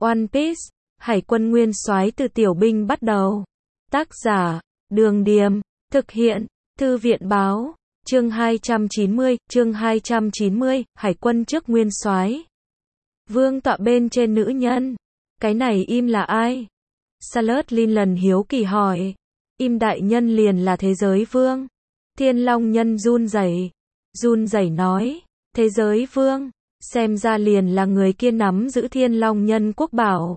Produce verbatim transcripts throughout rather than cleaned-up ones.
One Piece, Hải quân nguyên soái từ tiểu binh bắt đầu. Tác giả, Đường Điềm, thực hiện, Thư viện Báo, chương hai trăm chín mươi, chương hai trăm chín mươi, Hải quân trước nguyên soái. Vương tọa bên trên nữ nhân. Cái này im là ai? Sailor Lincoln hiếu kỳ hỏi. Im đại nhân liền là thế giới vương. Thiên Long nhân run rẩy, run rẩy nói, thế giới vương, xem ra liền là người kia nắm giữ Thiên Long nhân quốc bảo.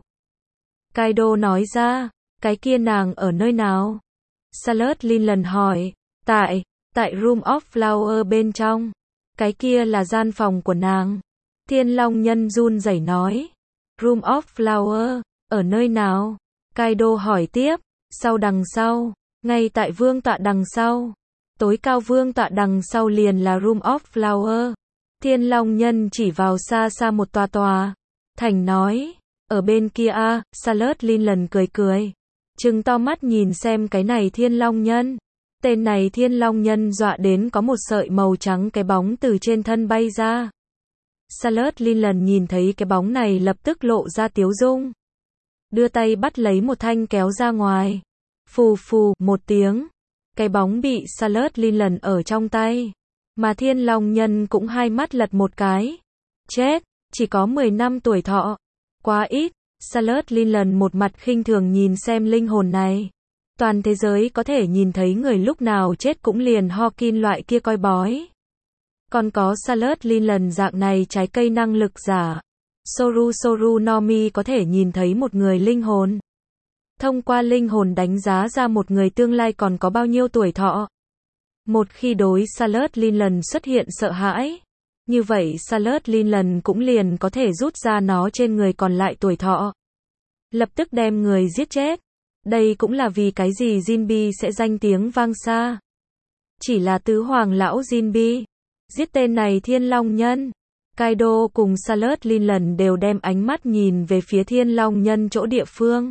Kaido nói ra, cái kia nàng ở nơi nào? Sailor Lincoln hỏi, tại, tại Room of Flower bên trong. Cái kia là gian phòng của nàng. Thiên Long nhân run rẩy nói, Room of Flower, ở nơi nào? Kaido hỏi tiếp, sau đằng sau, ngay tại vương tọa đằng sau. Tối cao vương tọa đằng sau liền là Room of Flower. Thiên Long nhân chỉ vào xa xa một tòa tòa. Thành nói, ở bên kia a. À, Sailor Lincoln cười cười. Trừng to mắt nhìn xem cái này Thiên Long nhân. Tên này Thiên Long nhân dọa đến có một sợi màu trắng cái bóng từ trên thân bay ra. Sailor Lincoln nhìn thấy cái bóng này lập tức lộ ra tiếu dung. Đưa tay bắt lấy một thanh kéo ra ngoài. Phù phù, một tiếng. Cái bóng bị Sailor Lincoln ở trong tay. Mà Thiên Long nhân cũng hai mắt lật một cái. Chết, chỉ có mười năm tuổi thọ. Quá ít. Sailor Lincoln một mặt khinh thường nhìn xem linh hồn này. Toàn thế giới có thể nhìn thấy người lúc nào chết cũng liền Hawking loại kia coi bói. Còn có Sailor Lincoln dạng này trái cây năng lực giả. Soru Soru no Mi có thể nhìn thấy một người linh hồn. Thông qua linh hồn đánh giá ra một người tương lai còn có bao nhiêu tuổi thọ. Một khi đối Sailor Lincoln xuất hiện sợ hãi, như vậy Sailor Lincoln cũng liền có thể rút ra nó trên người còn lại tuổi thọ. Lập tức đem người giết chết. Đây cũng là vì cái gì Jinbe sẽ danh tiếng vang xa. Chỉ là tứ hoàng lão Jinbe. Giết tên này Thiên Long nhân. Kaido cùng Sailor Lincoln đều đem ánh mắt nhìn về phía Thiên Long nhân chỗ địa phương.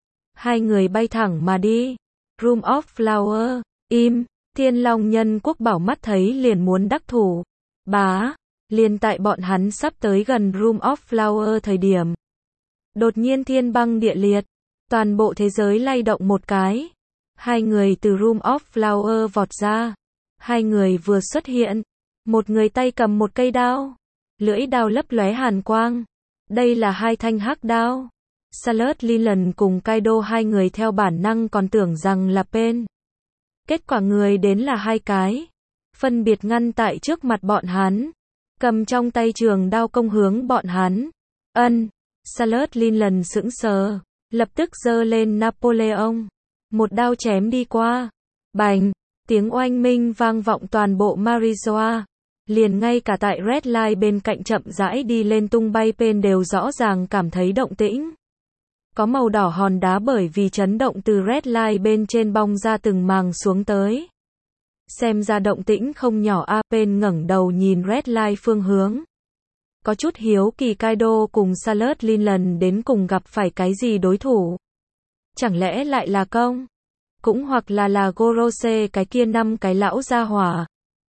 Hai người bay thẳng mà đi. Room of Flower. Im. Thiên Long nhân quốc bảo mắt thấy liền muốn đắc thủ. Bá. Liền tại bọn hắn sắp tới gần Room of Flower thời điểm. Đột nhiên thiên băng địa liệt. Toàn bộ thế giới lay động một cái. Hai người từ Room of Flower vọt ra. Hai người vừa xuất hiện. Một người tay cầm một cây đao. Lưỡi đao lấp lóe hàn quang. Đây là hai thanh hắc đao. Sailor Lincoln cùng Kaido hai người theo bản năng còn tưởng rằng là Pain. Kết quả người đến là hai cái. Phân biệt ngăn tại trước mặt bọn hắn. Cầm trong tay trường đao công hướng bọn hắn. Ân. Sailor Lincoln sững sờ. Lập tức giơ lên Napoleon. Một đao chém đi qua. Bành. Tiếng oanh minh vang vọng toàn bộ Marizoa. Liền ngay cả tại Red Line bên cạnh chậm rãi đi lên tung bay Pain đều rõ ràng cảm thấy động tĩnh. Có màu đỏ hòn đá bởi vì chấn động từ Red Line bên trên bong ra từng màng xuống tới. Xem ra động tĩnh không nhỏ a. Pain ngẩng đầu nhìn Red Line phương hướng. Có chút hiếu kỳ Kaido cùng Sailor Lincoln đến cùng gặp phải cái gì đối thủ. Chẳng lẽ lại là công? Cũng hoặc là là Gorose cái kia năm cái lão gia hỏa.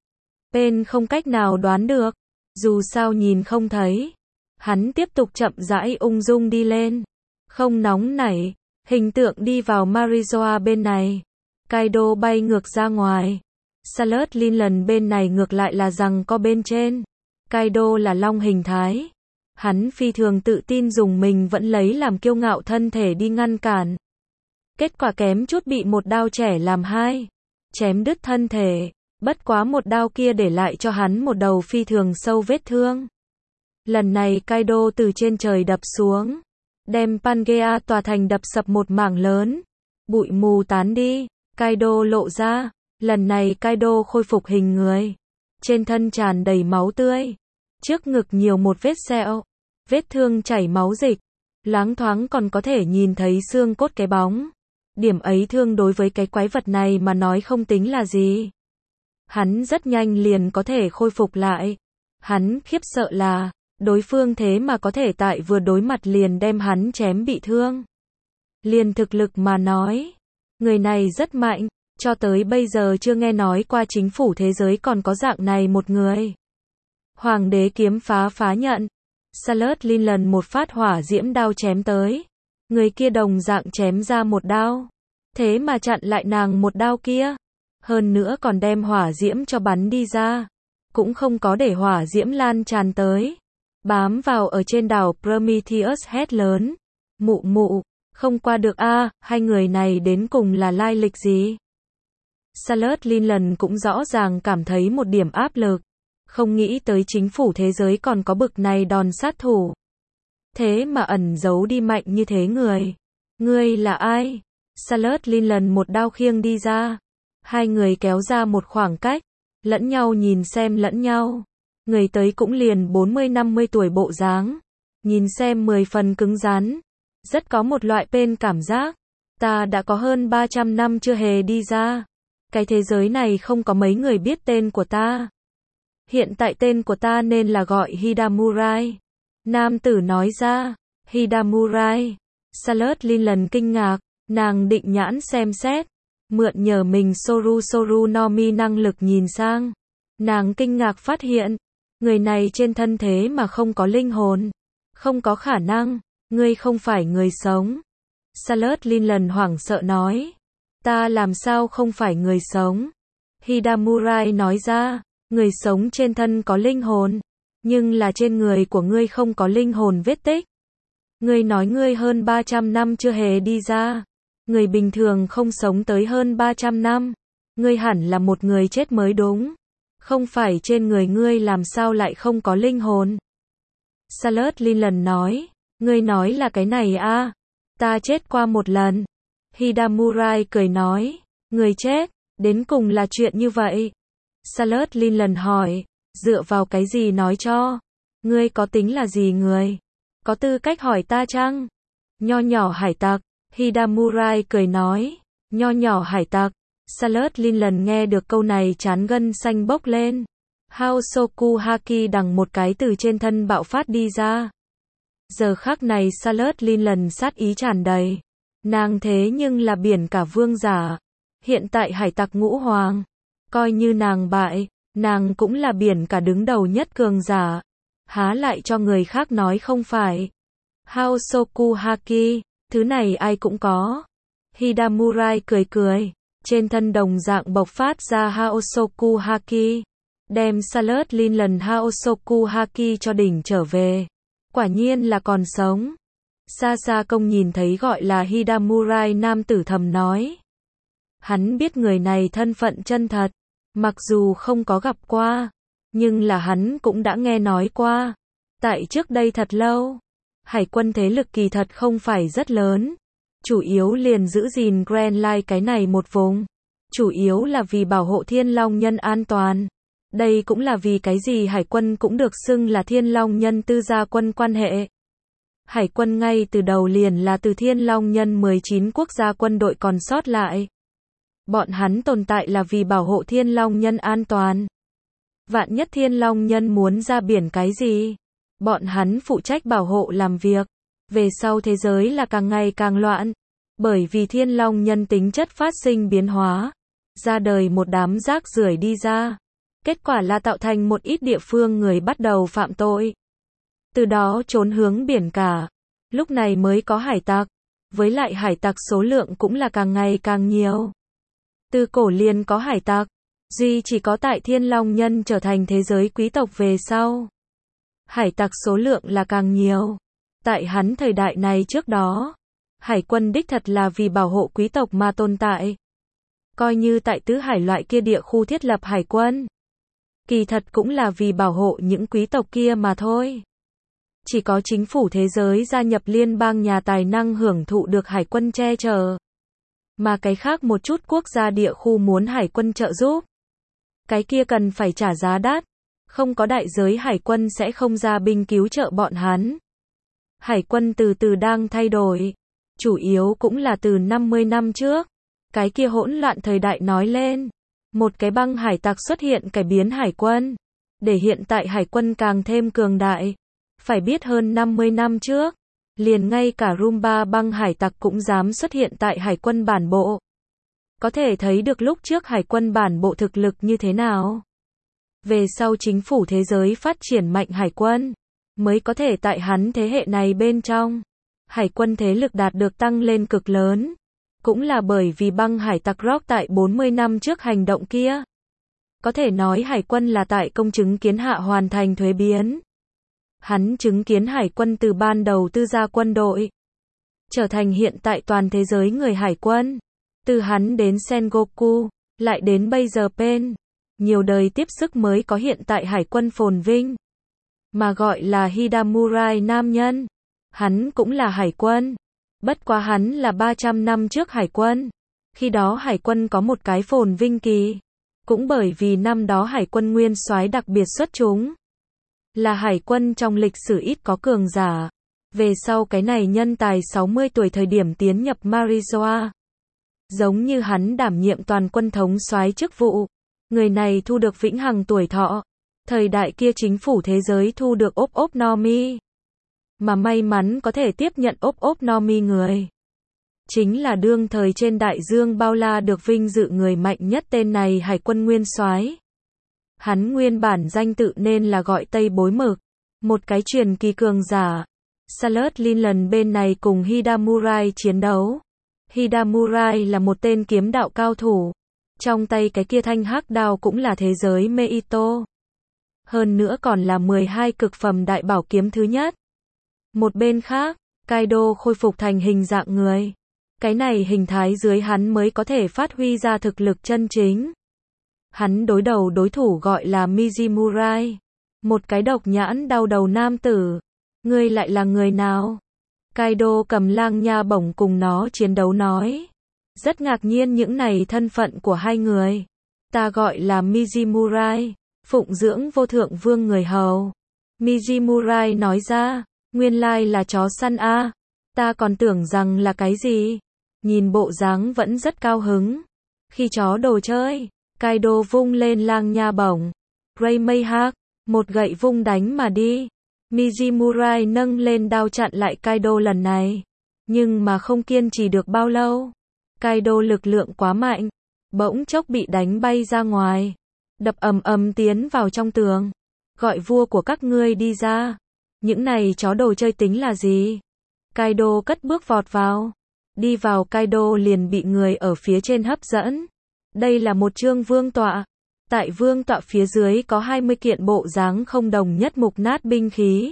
Pain không cách nào đoán được. Dù sao nhìn không thấy. Hắn tiếp tục chậm rãi ung dung đi lên. Không nóng nảy. Hình tượng đi vào Marizoa bên này. Kaido bay ngược ra ngoài. Sailor Lincoln bên này ngược lại là rằng có bên trên. Kaido là long hình thái. Hắn phi thường tự tin dùng mình vẫn lấy làm kiêu ngạo thân thể đi ngăn cản. Kết quả kém chút bị một đao trẻ làm hai. Chém đứt thân thể. Bất quá một đao kia để lại cho hắn một đầu phi thường sâu vết thương. Lần này Kaido từ trên trời đập xuống. Đem Pangea tòa thành đập sập một mảng lớn. Bụi mù tán đi. Kaido lộ ra. Lần này Kaido khôi phục hình người. Trên thân tràn đầy máu tươi. Trước ngực nhiều một vết sẹo. Vết thương chảy máu dịch. Loáng thoáng còn có thể nhìn thấy xương cốt cái bóng. Điểm ấy thương đối với cái quái vật này mà nói không tính là gì. Hắn rất nhanh liền có thể khôi phục lại. Hắn khiếp sợ là, đối phương thế mà có thể tại vừa đối mặt liền đem hắn chém bị thương. Liền thực lực mà nói, người này rất mạnh, cho tới bây giờ chưa nghe nói qua chính phủ thế giới còn có dạng này một người. Hoàng đế kiếm phá phá nhận. Scarlett lần một phát hỏa diễm đao chém tới. Người kia đồng dạng chém ra một đao. Thế mà chặn lại nàng một đao kia. Hơn nữa còn đem hỏa diễm cho bắn đi ra. Cũng không có để hỏa diễm lan tràn tới. Bám vào ở trên đảo Prometheus hét lớn. Mụ mụ, không qua được a, hai người này đến cùng là lai lịch gì? Scarlett lần cũng rõ ràng cảm thấy một điểm áp lực. Không nghĩ tới chính phủ thế giới còn có bực này đòn sát thủ. Thế mà ẩn giấu đi mạnh như thế người. Ngươi là ai? Scarlett lần một đao khiêng đi ra. Hai người kéo ra một khoảng cách. Lẫn nhau nhìn xem lẫn nhau. Người tới cũng liền bốn mươi năm mươi tuổi bộ dáng. Nhìn xem mười phần cứng rắn. Rất có một loại bên cảm giác. Ta đã có hơn ba trăm năm chưa hề đi ra. Cái thế giới này không có mấy người biết tên của ta. Hiện tại tên của ta nên là gọi Hidamurai. Nam tử nói ra. Hidamurai. Scarlett lần kinh ngạc. Nàng định nhãn xem xét. Mượn nhờ mình Soru Soru no Mi năng lực nhìn sang. Nàng kinh ngạc phát hiện. Người này trên thân thế mà không có linh hồn. Không có khả năng. Ngươi không phải người sống. Scarlett lần hoảng sợ nói. Ta làm sao không phải người sống? Hidamurai nói ra. Người sống trên thân có linh hồn. Nhưng là trên người của ngươi không có linh hồn vết tích. Ngươi nói ngươi hơn ba trăm năm chưa hề đi ra. Người bình thường không sống tới hơn ba trăm năm. Ngươi hẳn là một người chết mới đúng. Không phải trên người ngươi làm sao lại không có linh hồn. Scarlett lần nói. Ngươi nói là cái này a? Ta chết qua một lần. Hidamurai cười nói. Người chết, đến cùng là chuyện như vậy. Scarlett lần hỏi. Dựa vào cái gì nói cho? Ngươi có tính là gì người? Có tư cách hỏi ta chăng? Nho nhỏ hải tặc. Hidamurai cười nói. Nho nhỏ hải tặc. Scarlett lần nghe được câu này chán gân xanh bốc lên. Haosoku Haki đằng một cái từ trên thân bạo phát đi ra. Giờ khắc này Scarlett lần sát ý tràn đầy. Nàng thế nhưng là biển cả vương giả. Hiện tại hải tặc ngũ hoàng. Coi như nàng bại, nàng cũng là biển cả đứng đầu nhất cường giả. Há lại cho người khác nói không phải. Haosoku Haki, thứ này ai cũng có. Hidamurai cười cười. Trên thân đồng dạng bộc phát ra Haosoku Haki. Đem Scarlett lần Haosoku Haki cho đỉnh trở về. Quả nhiên là còn sống. Xa xa công nhìn thấy gọi là Hidamurai nam tử thầm nói. Hắn biết người này thân phận chân thật. Mặc dù không có gặp qua. Nhưng là hắn cũng đã nghe nói qua. Tại trước đây thật lâu. Hải quân thế lực kỳ thật không phải rất lớn. Chủ yếu liền giữ gìn Grand Line cái này một vùng. Chủ yếu là vì bảo hộ Thiên Long Nhân an toàn. Đây cũng là vì cái gì hải quân cũng được xưng là Thiên Long Nhân tư gia quân quan hệ. Hải quân ngay từ đầu liền là từ Thiên Long Nhân mười chín quốc gia quân đội còn sót lại. Bọn hắn tồn tại là vì bảo hộ Thiên Long Nhân an toàn. Vạn nhất Thiên Long Nhân muốn ra biển cái gì, bọn hắn phụ trách bảo hộ làm việc. Về sau thế giới là càng ngày càng loạn. Bởi vì Thiên Long Nhân tính chất phát sinh biến hóa. Ra đời một đám rác rưởi đi ra. Kết quả là tạo thành một ít địa phương người bắt đầu phạm tội. Từ đó trốn hướng biển cả. Lúc này mới có hải tặc. Với lại hải tặc số lượng cũng là càng ngày càng nhiều. Từ cổ liền có hải tặc. Duy chỉ có tại Thiên Long Nhân trở thành thế giới quý tộc về sau. Hải tặc số lượng là càng nhiều. Tại hắn thời đại này trước đó. Hải quân đích thật là vì bảo hộ quý tộc mà tồn tại. Coi như tại tứ hải loại kia địa khu thiết lập hải quân. Kỳ thật cũng là vì bảo hộ những quý tộc kia mà thôi. Chỉ có chính phủ thế giới gia nhập liên bang nhà tài năng hưởng thụ được hải quân che chở. Mà cái khác một chút quốc gia địa khu muốn hải quân trợ giúp. Cái kia cần phải trả giá đắt. Không có đại giới hải quân sẽ không ra binh cứu trợ bọn hắn. Hải quân từ từ đang thay đổi. Chủ yếu cũng là từ năm mươi năm trước. Cái kia hỗn loạn thời đại nói lên. Một cái băng hải tặc xuất hiện cải biến hải quân. Để hiện tại hải quân càng thêm cường đại. Phải biết hơn năm mươi năm trước. Liền ngay cả Rumba băng hải tặc cũng dám xuất hiện tại hải quân bản bộ. Có thể thấy được lúc trước hải quân bản bộ thực lực như thế nào. Về sau chính phủ thế giới phát triển mạnh hải quân. mới có thể tại hắn thế hệ này bên trong, hải quân thế lực đạt được tăng lên cực lớn. Cũng là bởi vì băng hải tặc Rock tại bốn mươi năm trước hành động kia. Có thể nói hải quân là tại công chứng kiến hạ hoàn thành thuế biến. Hắn chứng kiến hải quân từ ban đầu tư gia quân đội, trở thành hiện tại toàn thế giới người hải quân. Từ hắn đến Sengoku, lại đến bây giờ Pen. Nhiều đời tiếp sức mới có hiện tại hải quân phồn vinh. Mà gọi là Hidamurai nam nhân. Hắn cũng là hải quân. Bất quá hắn là ba trăm năm trước hải quân. Khi đó hải quân có một cái phồn vinh kỳ. Cũng bởi vì năm đó hải quân nguyên soái đặc biệt xuất chúng. Là hải quân trong lịch sử ít có cường giả. Về sau cái này nhân tài sáu mươi tuổi thời điểm tiến nhập Marizoa. Giống như hắn đảm nhiệm toàn quân thống soái chức vụ. Người này thu được vĩnh hằng tuổi thọ. Thời đại kia chính phủ thế giới thu được ốp ốp no mi. Mà may mắn có thể tiếp nhận ốp ốp no mi người. Chính là đương thời trên đại dương bao la được vinh dự người mạnh nhất tên này hải quân nguyên soái. Hắn nguyên bản danh tự nên là gọi Tây Bối Mực. Một cái truyền kỳ cường giả. Salut Linlan bên này cùng Hidamurai chiến đấu. Hidamurai là một tên kiếm đạo cao thủ. Trong tay cái kia thanh hắc đao cũng là thế giới Meito. Hơn nữa còn là mười hai cực phẩm đại bảo kiếm thứ nhất. Một bên khác, Kaido khôi phục thành hình dạng người. Cái này hình thái dưới hắn mới có thể phát huy ra thực lực chân chính. Hắn đối đầu đối thủ gọi là Mijimurai. Một cái độc nhãn đau đầu nam tử. Ngươi lại là người nào? Kaido cầm lang nha bổng cùng nó chiến đấu nói. Rất ngạc nhiên những này thân phận của hai người. Ta gọi là Mijimurai, phụng dưỡng vô thượng vương người hầu. Mijimurai nói ra, nguyên lai là chó săn a, ta còn tưởng rằng là cái gì. Nhìn bộ dáng vẫn rất cao hứng. Khi chó đồ chơi, Kaido vung lên lang nha bổng. Raymeihak, một gậy vung đánh mà đi. Mijimurai nâng lên đao chặn lại Kaido lần này. Nhưng mà không kiên trì được bao lâu. Kaido lực lượng quá mạnh. Bỗng chốc bị đánh bay ra ngoài. Đập ầm ầm tiến vào trong tường. Gọi vua của các ngươi đi ra. Những này chó đồ chơi tính là gì? Kaido cất bước vọt vào. Đi vào Kaido liền bị người ở phía trên hấp dẫn. Đây là một chương vương tọa. Tại vương tọa phía dưới có hai mươi kiện bộ dáng không đồng nhất mục nát binh khí.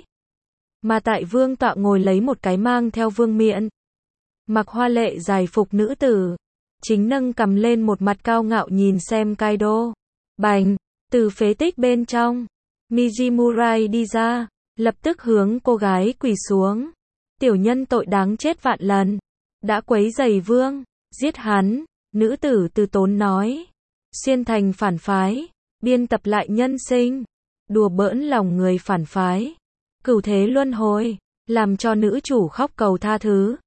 Mà tại vương tọa ngồi lấy một cái mang theo vương miện. Mặc hoa lệ dài phục nữ tử. Chính nâng cầm lên một mặt cao ngạo nhìn xem Kaido. Bành, từ phế tích bên trong. Mijimurai đi ra. Lập tức hướng cô gái quỳ xuống. Tiểu nhân tội đáng chết vạn lần. Đã quấy rầy vương. Giết hắn. Nữ tử từ tốn nói. Xuyên thành phản phái. Biên tập lại nhân sinh. Đùa bỡn lòng người phản phái. Cửu thế luân hồi. Làm cho nữ chủ khóc cầu tha thứ.